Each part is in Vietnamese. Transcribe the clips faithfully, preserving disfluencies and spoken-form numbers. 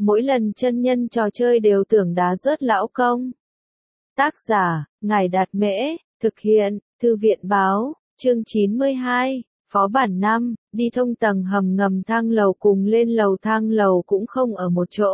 mỗi lần chân nhân trò chơi đều tưởng đá rớt lão công. Tác giả, Ngài Đạt Mễ, thực hiện, Thư viện Báo, chương chín mươi hai, Phó bản năm, đi thông tầng hầm ngầm thang lầu cùng lên lầu thang lầu cũng không ở một chỗ.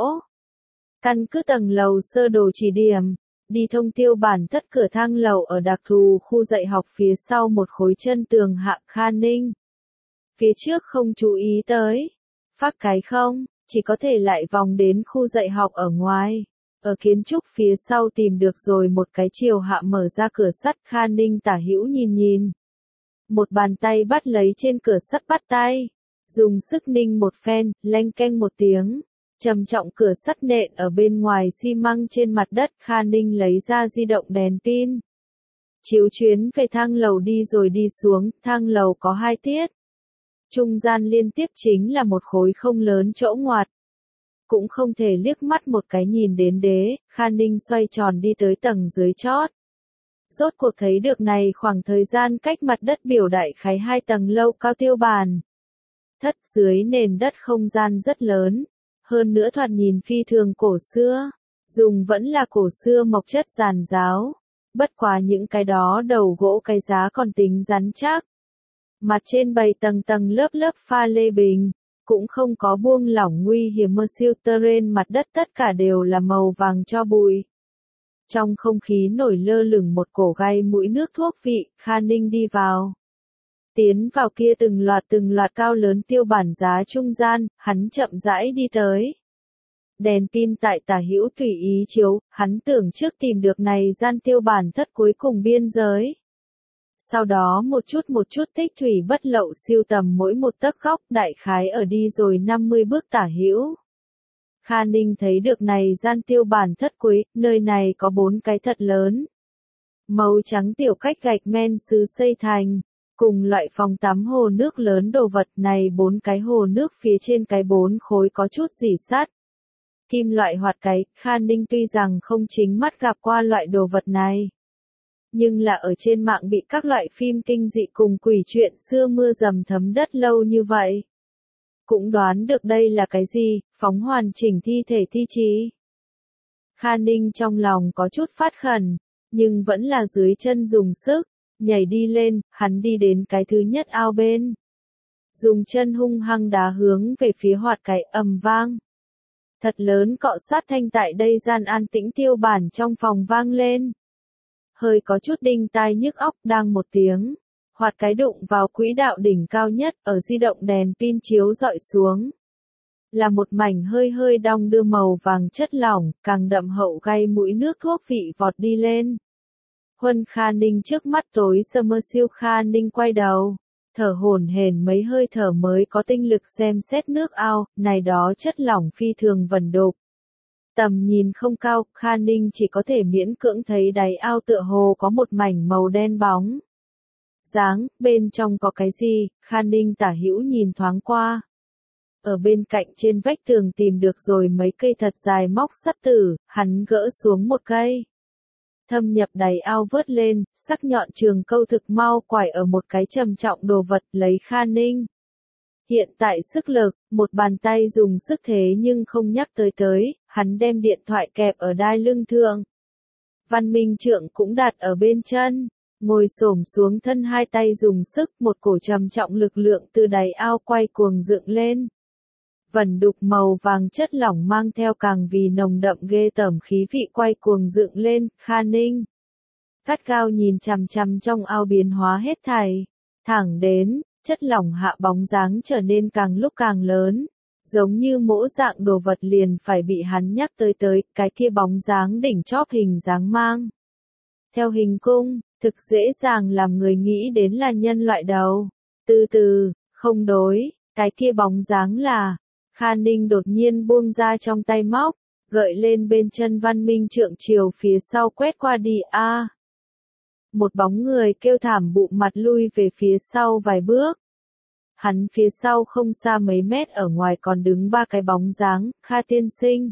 Căn cứ tầng lầu sơ đồ chỉ điểm, đi thông tiêu bản thất cửa thang lầu ở đặc thù khu dạy học phía sau một khối chân tường hạ Kha Ninh. Phía trước không chú ý tới, phát cái không, chỉ có thể lại vòng đến khu dạy học ở ngoài. Ở kiến trúc phía sau tìm được rồi một cái chiều hạ mở ra cửa sắt. Kha Ninh tả hữu nhìn nhìn. Một bàn tay bắt lấy trên cửa sắt bắt tay. Dùng sức ninh một phen, leng keng một tiếng. Trầm trọng cửa sắt nện ở bên ngoài xi măng trên mặt đất. Kha Ninh lấy ra di động đèn pin. Chiếu chuyến về thang lầu đi rồi đi xuống. Thang lầu có hai tiết. Trung gian liên tiếp chính là một khối không lớn chỗ ngoặt. Cũng không thể liếc mắt một cái nhìn đến đế. Kha Ninh xoay tròn đi tới tầng dưới chót. Rốt cuộc thấy được này khoảng thời gian cách mặt đất biểu đại khái hai tầng lâu cao tiêu bản. Thất dưới nền đất không gian rất lớn. Hơn nữa thoạt nhìn phi thường cổ xưa. Dùng vẫn là cổ xưa mộc chất giàn giáo. Bất quá những cái đó đầu gỗ cái giá còn tính rắn chắc. Mặt trên bày tầng tầng lớp lớp pha lê bình. Cũng không có buông lỏng nguy hiểm mơ siêu terrain, mặt đất tất cả đều là màu vàng cho bụi. Trong không khí nổi lơ lửng một cổ gai mũi nước thuốc vị. Kha Ninh đi vào. Tiến vào kia từng loạt từng loạt cao lớn tiêu bản giá trung gian, hắn chậm rãi đi tới. Đèn pin tại tả hữu tùy ý chiếu, hắn tưởng trước tìm được này gian tiêu bản thất cuối cùng biên giới. Sau đó một chút một chút tích thủy bất lậu siêu tầm mỗi một tấc góc, đại khái ở đi rồi năm mươi bước tả hữu. Kha Ninh thấy được này gian tiêu bản thất cuối, nơi này có bốn cái thật lớn. Màu trắng tiểu cách gạch men sứ xây thành, cùng loại phòng tắm hồ nước lớn đồ vật này bốn cái hồ nước phía trên cái bốn khối có chút rỉ sắt. Kim loại hoạt cái, Kha Ninh tuy rằng không chính mắt gặp qua loại đồ vật này. Nhưng là ở trên mạng bị các loại phim kinh dị cùng quỷ chuyện xưa mưa dầm thấm đất lâu như vậy. Cũng đoán được đây là cái gì, phóng hoàn chỉnh thi thể thi trí. Kha Ninh trong lòng có chút phát khẩn, nhưng vẫn là dưới chân dùng sức, nhảy đi lên, hắn đi đến cái thứ nhất ao bên. Dùng chân hung hăng đá hướng về phía hoạt cái ầm vang. Thật lớn cọ sát thanh tại đây gian an tĩnh tiêu bản trong phòng vang lên. Hơi có chút đinh tai nhức óc đang một tiếng. Hoạt cái đụng vào quỹ đạo đỉnh cao nhất ở di động đèn pin chiếu dọi xuống. Là một mảnh hơi hơi đong đưa màu vàng chất lỏng, càng đậm hậu gai mũi nước thuốc vị vọt đi lên. Huân Kha Ninh trước mắt tối sơ mơ siêu. Kha Ninh quay đầu, thở hổn hển mấy hơi thở mới có tinh lực xem xét nước ao, này đó chất lỏng phi thường vẩn đục. Tầm nhìn không cao, Kha Ninh chỉ có thể miễn cưỡng thấy đáy ao tựa hồ có một mảnh màu đen bóng. Dáng, bên trong có cái gì, Kha Ninh tả hữu nhìn thoáng qua. Ở bên cạnh trên vách tường tìm được rồi mấy cây thật dài móc sắt tử, hắn gỡ xuống một cây. Thâm nhập đáy ao vớt lên, sắc nhọn trường câu thực mau quải ở một cái trầm trọng đồ vật lấy Kha Ninh. Hiện tại sức lực, một bàn tay dùng sức thế nhưng không nhắc tới tới, hắn đem điện thoại kẹp ở đai lưng thượng. Văn Minh Trượng cũng đặt ở bên chân, ngồi xổm xuống thân hai tay dùng sức, một cổ trầm trọng lực lượng từ đáy ao quay cuồng dựng lên. Vẩn đục màu vàng chất lỏng mang theo càng vì nồng đậm ghê tởm khí vị quay cuồng dựng lên. Kha Ninh gắt gao nhìn chằm chằm trong ao biến hóa hết thảy, thẳng đến chất lỏng hạ bóng dáng trở nên càng lúc càng lớn, giống như mỗi dạng đồ vật liền phải bị hắn nhắc tới tới, cái kia bóng dáng đỉnh chóp hình dáng mang. Theo hình cung, thực dễ dàng làm người nghĩ đến là nhân loại đầu. Từ từ, không đối, cái kia bóng dáng là, Kha Ninh đột nhiên buông ra trong tay móc, gợi lên bên chân Văn Minh Trượng chiều phía sau quét qua đi a. À. Một bóng người kêu thảm bụng mặt lui về phía sau vài bước. Hắn phía sau không xa mấy mét ở ngoài còn đứng ba cái bóng dáng. Kha tiên sinh.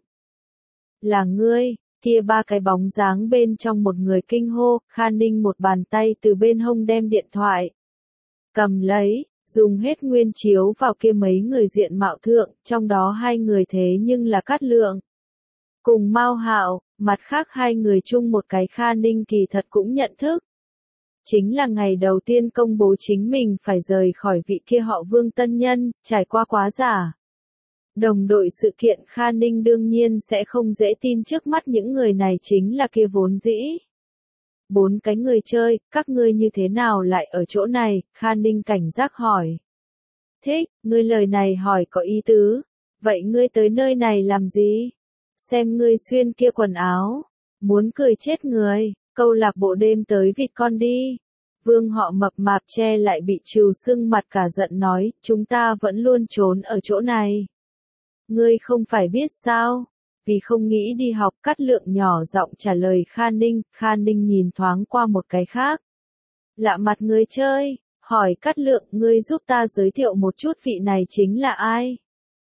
Là ngươi, kia ba cái bóng dáng bên trong một người kinh hô. Kha Ninh một bàn tay từ bên hông đem điện thoại cầm lấy, dùng hết nguyên chiếu vào kia mấy người diện mạo thượng, trong đó hai người thế nhưng là Cát Lượng. Cùng Mao Hạo, mặt khác hai người chung một cái Kha Ninh kỳ thật cũng nhận thức. Chính là ngày đầu tiên công bố chính mình phải rời khỏi vị kia họ Vương tân nhân, trải qua quá giả. Đồng đội sự kiện Kha Ninh đương nhiên sẽ không dễ tin trước mắt những người này chính là kia vốn dĩ. Bốn cái người chơi, các ngươi như thế nào lại ở chỗ này, Kha Ninh cảnh giác hỏi. Thích, ngươi lời này hỏi có ý tứ, vậy ngươi tới nơi này làm gì? Xem ngươi xuyên kia quần áo, muốn cười chết người, câu lạc bộ đêm tới vịt con đi. Vương họ mập mạp che lại bị trừ sưng mặt cả giận nói, chúng ta vẫn luôn trốn ở chỗ này. Ngươi không phải biết sao? Vì không nghĩ đi học, Cát Lượng nhỏ giọng trả lời Kha Ninh, Kha Ninh nhìn thoáng qua một cái khác. Lạ mặt người chơi, hỏi Cát Lượng, ngươi giúp ta giới thiệu một chút vị này chính là ai?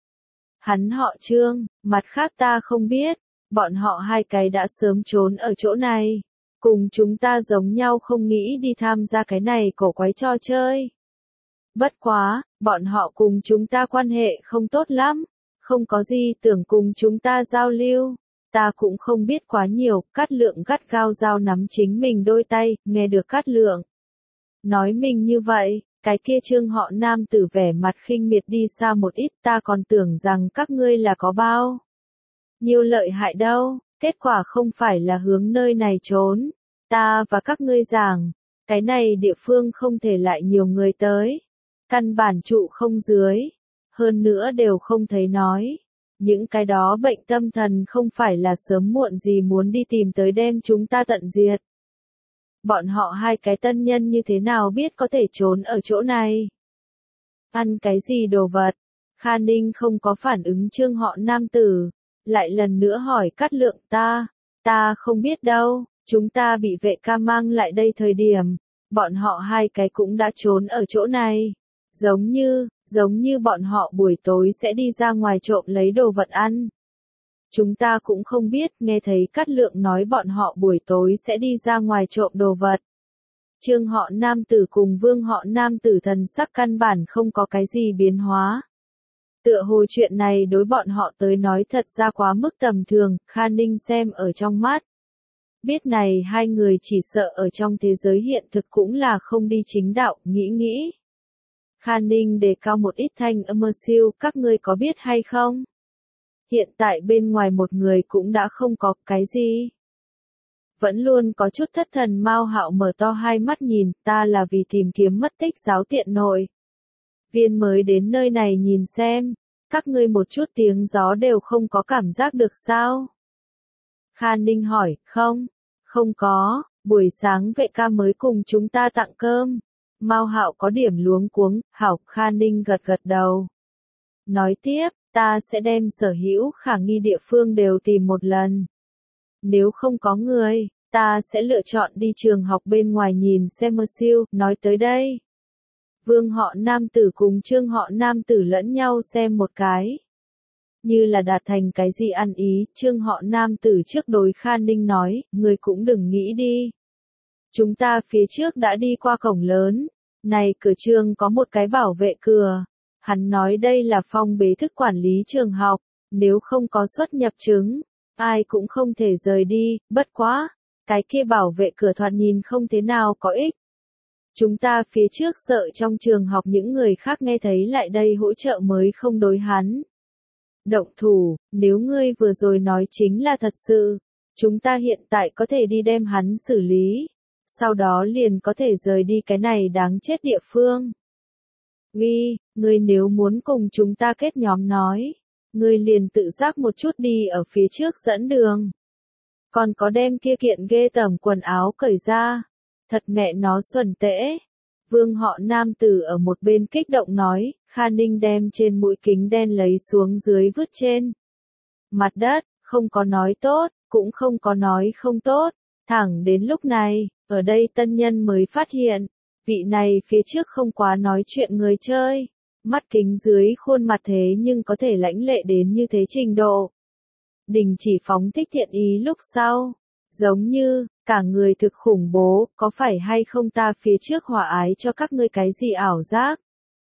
Hắn họ Trương, mặt khác ta không biết, bọn họ hai cái đã sớm trốn ở chỗ này. Cùng chúng ta giống nhau không nghĩ đi tham gia cái này cổ quái trò chơi. Bất quá, bọn họ cùng chúng ta quan hệ không tốt lắm. Không có gì tưởng cùng chúng ta giao lưu, ta cũng không biết quá nhiều, Cát Lượng gắt gao dao nắm chính mình đôi tay, nghe được Cát Lượng nói mình như vậy, cái kia Trương họ nam tử vẻ mặt khinh miệt đi xa một ít, ta còn tưởng rằng các ngươi là có bao nhiêu lợi hại đâu, kết quả không phải là hướng nơi này trốn, ta và các ngươi giảng, cái này địa phương không thể lại nhiều người tới, căn bản trụ không dưới. Hơn nữa đều không thấy nói. Những cái đó bệnh tâm thần không phải là sớm muộn gì muốn đi tìm tới đem chúng ta tận diệt. Bọn họ hai cái tân nhân như thế nào biết có thể trốn ở chỗ này? Ăn cái gì đồ vật? Kha Ninh không có phản ứng Trương họ nam tử. Lại lần nữa hỏi Cát Lượng ta. Ta không biết đâu, chúng ta bị vệ ca mang lại đây thời điểm. Bọn họ hai cái cũng đã trốn ở chỗ này. Giống như, giống như bọn họ buổi tối sẽ đi ra ngoài trộm lấy đồ vật ăn. Chúng ta cũng không biết, nghe thấy Cát Lượng nói bọn họ buổi tối sẽ đi ra ngoài trộm đồ vật. Trương họ nam tử cùng Vương họ nam tử thần sắc căn bản không có cái gì biến hóa. Tựa hồ chuyện này đối bọn họ tới nói thật ra quá mức tầm thường, Kha Ninh xem ở trong mắt. Biết này hai người chỉ sợ ở trong thế giới hiện thực cũng là không đi chính đạo, nghĩ nghĩ. Kha Ninh đề cao một ít thanh âm siêu, các ngươi có biết hay không? Hiện tại bên ngoài một người cũng đã không có cái gì. Vẫn luôn có chút thất thần Mao Hạo mở to hai mắt nhìn, ta là vì tìm kiếm mất tích giáo tiện nội. Viên mới đến nơi này nhìn xem, các ngươi một chút tiếng gió đều không có cảm giác được sao? Kha Ninh hỏi, không, không có, buổi sáng vệ ca mới cùng chúng ta tặng cơm. Mao Hạo có điểm luống cuống, hảo, Kha Ninh gật gật đầu. Nói tiếp, ta sẽ đem sở hữu khả nghi địa phương đều tìm một lần. Nếu không có người, ta sẽ lựa chọn đi trường học bên ngoài nhìn xem mơ siêu, nói tới đây. Vương họ nam tử cùng Trương họ nam tử lẫn nhau xem một cái. Như là đạt thành cái gì ăn ý, Trương họ nam tử trước đối Kha Ninh nói, người cũng đừng nghĩ đi. Chúng ta phía trước đã đi qua cổng lớn, này cửa trường có một cái bảo vệ cửa. Hắn nói đây là phong bế thức quản lý trường học, nếu không có xuất nhập chứng, ai cũng không thể rời đi, bất quá, cái kia bảo vệ cửa thoạt nhìn không thế nào có ích. Chúng ta phía trước sợ trong trường học những người khác nghe thấy lại đây hỗ trợ mới không đối hắn. Động thủ, nếu ngươi vừa rồi nói chính là thật sự, chúng ta hiện tại có thể đi đem hắn xử lý. Sau đó liền có thể rời đi cái này đáng chết địa phương. Uy, ngươi nếu muốn cùng chúng ta kết nhóm nói, ngươi liền tự giác một chút đi ở phía trước dẫn đường. Còn có đem kia kiện ghê tởm quần áo cởi ra, thật mẹ nó xuẩn tễ. Vương họ nam tử ở một bên kích động nói, Kha Ninh đem trên mũi kính đen lấy xuống dưới vứt trên mặt đất, không có nói tốt, cũng không có nói không tốt, thẳng đến lúc này. Ở đây tân nhân mới phát hiện, vị này phía trước không quá nói chuyện người chơi, mắt kính dưới khuôn mặt thế nhưng có thể lãnh lệ đến như thế trình độ. Đình chỉ phóng thích thiện ý lúc sau, giống như, cả người thực khủng bố, có phải hay không ta phía trước hòa ái cho các ngươi cái gì ảo giác?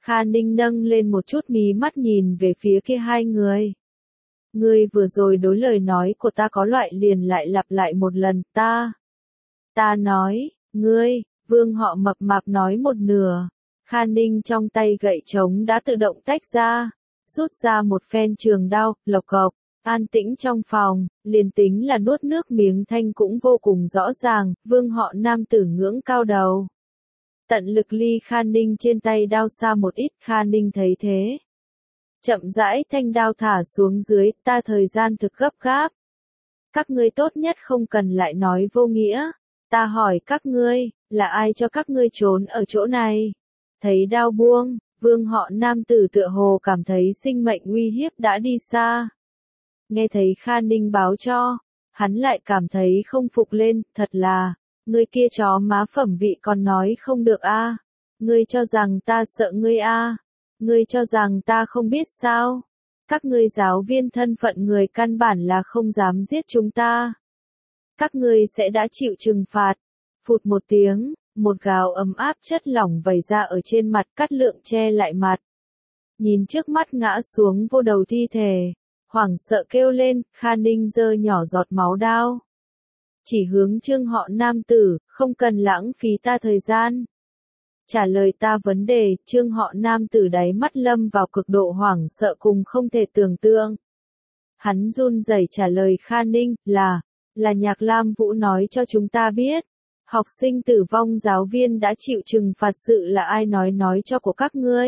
Kha Ninh nâng lên một chút mí mắt nhìn về phía kia hai người. Ngươi vừa rồi đối lời nói của ta có loại liền lại lặp lại một lần, ta. Ta nói, ngươi, Vương họ mập mạp nói một nửa. Kha Ninh trong tay gậy trống đã tự động tách ra, rút ra một phen trường đao, lộc cộc, an tĩnh trong phòng, liền tính là nuốt nước miếng thanh cũng vô cùng rõ ràng, Vương họ nam tử ngưỡng cao đầu. Tận lực ly Kha Ninh trên tay đao xa một ít, Kha Ninh thấy thế. Chậm rãi thanh đao thả xuống dưới, ta thời gian thực gấp gáp. Các ngươi tốt nhất không cần lại nói vô nghĩa. Ta hỏi các ngươi, là ai cho các ngươi trốn ở chỗ này? Thấy đao buông, Vương họ nam tử tựa hồ cảm thấy sinh mệnh uy hiếp đã đi xa. Nghe thấy Kha Ninh báo cho, hắn lại cảm thấy không phục lên, thật là, ngươi kia chó má phẩm vị còn nói không được a? Ngươi cho rằng ta sợ ngươi a? Ngươi cho rằng ta không biết sao? Các ngươi giáo viên thân phận người căn bản là không dám giết chúng ta. Các ngươi sẽ đã chịu trừng phạt. Phụt một tiếng, một gáo ấm áp chất lỏng vẩy ra ở trên mặt, Cát Lượng che lại mặt. Nhìn trước mắt ngã xuống vô đầu thi thể, hoảng sợ kêu lên, Kha Ninh giơ nhỏ giọt máu đao. Chỉ hướng Trương họ nam tử, không cần lãng phí ta thời gian. Trả lời ta vấn đề, Trương họ nam tử đáy mắt lâm vào cực độ hoảng sợ cùng không thể tưởng tượng. Hắn run rẩy trả lời Kha Ninh, là, là Nhạc Lam Vũ nói cho chúng ta biết. Học sinh tử vong giáo viên đã chịu trừng phạt, sự là ai nói nói cho của các ngươi?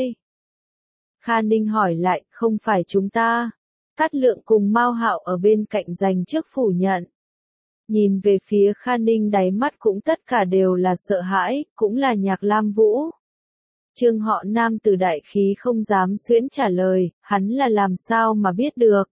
Kha Ninh hỏi lại, không phải chúng ta. Cát Lượng cùng Mao Hạo ở bên cạnh giành trước phủ nhận. Nhìn về phía Kha Ninh đáy mắt cũng tất cả đều là sợ hãi, cũng là Nhạc Lam Vũ. Trương họ nam tử đại khí không dám xuyễn trả lời, hắn là làm sao mà biết được.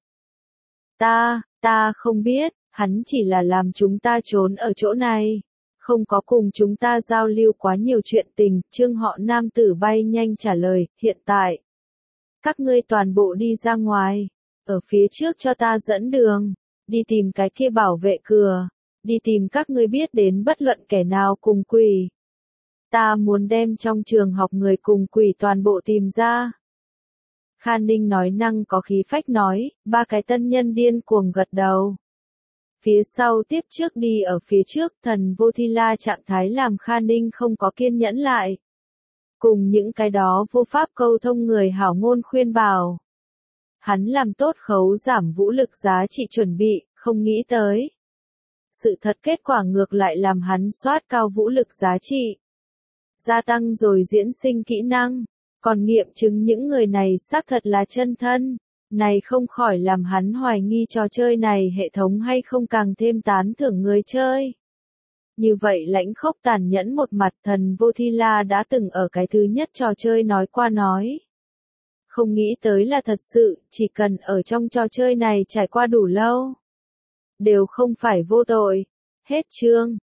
Ta, ta không biết, hắn chỉ là làm chúng ta trốn ở chỗ này. Không có cùng chúng ta giao lưu quá nhiều chuyện tình, Trương họ nam tử bay nhanh trả lời, hiện tại. Các ngươi toàn bộ đi ra ngoài, ở phía trước cho ta dẫn đường, đi tìm cái kia bảo vệ cửa, đi tìm các ngươi biết đến bất luận kẻ nào cùng quỷ. Ta muốn đem trong trường học người cùng quỷ toàn bộ tìm ra. Kha Ninh nói năng có khí phách nói, ba cái tân nhân điên cuồng gật đầu. Phía sau tiếp trước đi ở phía trước, Thần Vô Thi La trạng thái làm Kha Ninh không có kiên nhẫn lại. Cùng những cái đó vô pháp câu thông người hảo ngôn khuyên bảo. Hắn làm tốt khấu giảm vũ lực giá trị chuẩn bị, không nghĩ tới. Sự thật kết quả ngược lại làm hắn soát cao vũ lực giá trị. Gia tăng rồi diễn sinh kỹ năng, còn nghiệm chứng những người này xác thật là chân thân. Này không khỏi làm hắn hoài nghi trò chơi này hệ thống hay không càng thêm tán thưởng người chơi. Như vậy lãnh khốc tàn nhẫn một mặt, Thần Vô Thi La đã từng ở cái thứ nhất trò chơi nói qua nói. Không nghĩ tới là thật sự, chỉ cần ở trong trò chơi này trải qua đủ lâu. Đều không phải vô tội. Hết chương.